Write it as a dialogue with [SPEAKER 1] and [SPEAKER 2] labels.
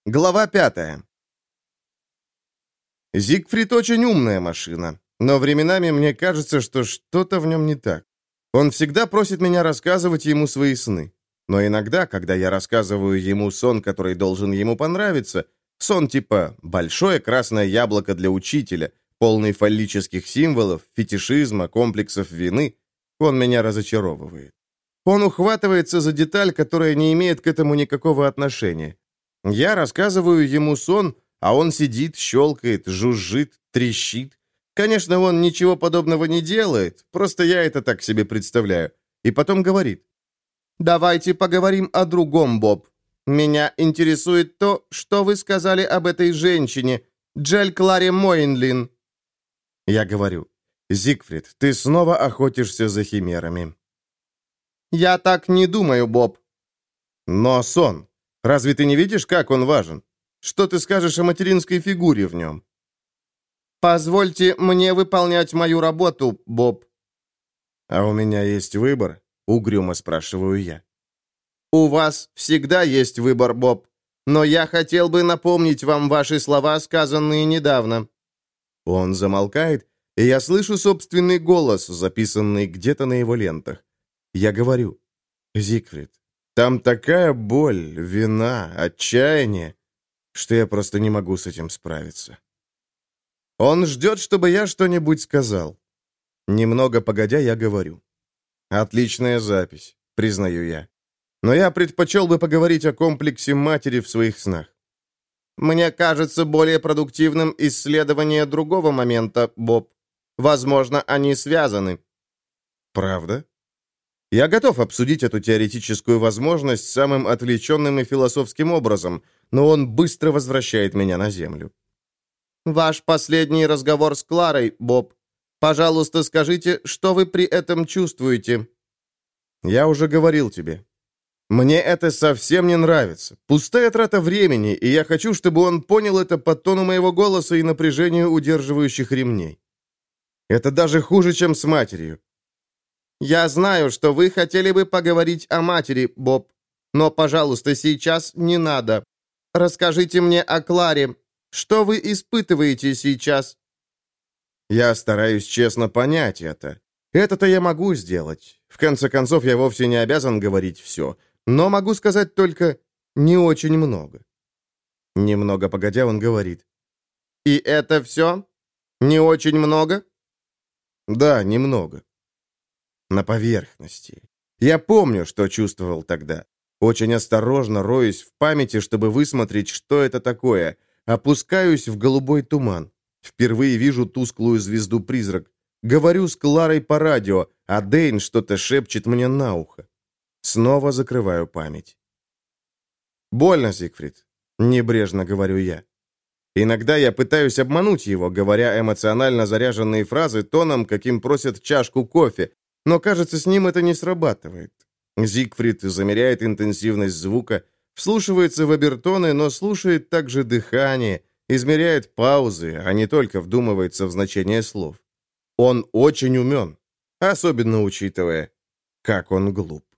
[SPEAKER 1] Глава 5. Зигфрид очень умная машина, но временами мне кажется, что что-то в нем не так. Он всегда просит меня рассказывать ему свои сны. Но иногда, когда я рассказываю ему сон, который должен ему понравиться, сон типа «большое красное яблоко для учителя», полный фаллических символов, фетишизма, комплексов вины, он меня разочаровывает. Он ухватывается за деталь, которая не имеет к этому никакого отношения. Я рассказываю ему сон, а он сидит, щелкает, жужжит, трещит. Конечно, он ничего подобного не делает, просто я это так себе представляю. И потом говорит: «Давайте поговорим о другом, Боб. Меня интересует то, что вы сказали об этой женщине, Джель Кларе Мойнлин». Я говорю: «Зигфрид, ты снова охотишься за химерами». «Я так не думаю, Боб». «Но сон. Разве ты не видишь, как он важен? Что ты скажешь о материнской фигуре в нем?» «Позвольте мне выполнять мою работу, Боб». «А у меня есть выбор?» — угрюмо спрашиваю я. «У вас всегда есть выбор, Боб. Но я хотел бы напомнить вам ваши слова, сказанные недавно». Он замолкает, и я слышу собственный голос, записанный где-то на его лентах. Я говорю: «Зигфрид, там такая боль, вина, отчаяние, что я просто не могу с этим справиться». Он ждет, чтобы я что-нибудь сказал. Немного погодя, я говорю: «Отличная запись, признаю я. Но я предпочел бы поговорить о комплексе матери в своих снах». «Мне кажется более продуктивным исследование другого момента, Боб. Возможно, они связаны». «Правда?» Я готов обсудить эту теоретическую возможность самым отвлеченным и философским образом, но он быстро возвращает меня на землю. «Ваш последний разговор с Кларой, Боб. Пожалуйста, скажите, что вы при этом чувствуете?» «Я уже говорил тебе. Мне это совсем не нравится. Пустая трата времени, и я хочу, чтобы он понял это по тону моего голоса и напряжению удерживающих ремней. Это даже хуже, чем с матерью». «Я знаю, что вы хотели бы поговорить о матери, Боб. Но, пожалуйста, сейчас не надо. Расскажите мне о Кларе. Что вы испытываете сейчас?» Я стараюсь честно понять это. Это-то я могу сделать. В конце концов, я вовсе не обязан говорить все. Но могу сказать только не очень много. Немного погодя, он говорит: «И это все? Не очень много?» «Да, немного. На поверхности. Я помню, что чувствовал тогда. Очень осторожно роюсь в памяти, чтобы высмотреть, что это такое. Опускаюсь в голубой туман. Впервые вижу тусклую звезду-призрак. Говорю с Кларой по радио, а Дэйн что-то шепчет мне на ухо. Снова закрываю память. «Больно, Зигфрид», — небрежно говорю я. Иногда я пытаюсь обмануть его, говоря эмоционально заряженные фразы тоном, каким просят чашку кофе, но, кажется, с ним это не срабатывает. Зигфрид замеряет интенсивность звука, вслушивается в обертоны, но слушает также дыхание, измеряет паузы, а не только вдумывается в значение слов. Он очень умен, особенно учитывая, как он глуп.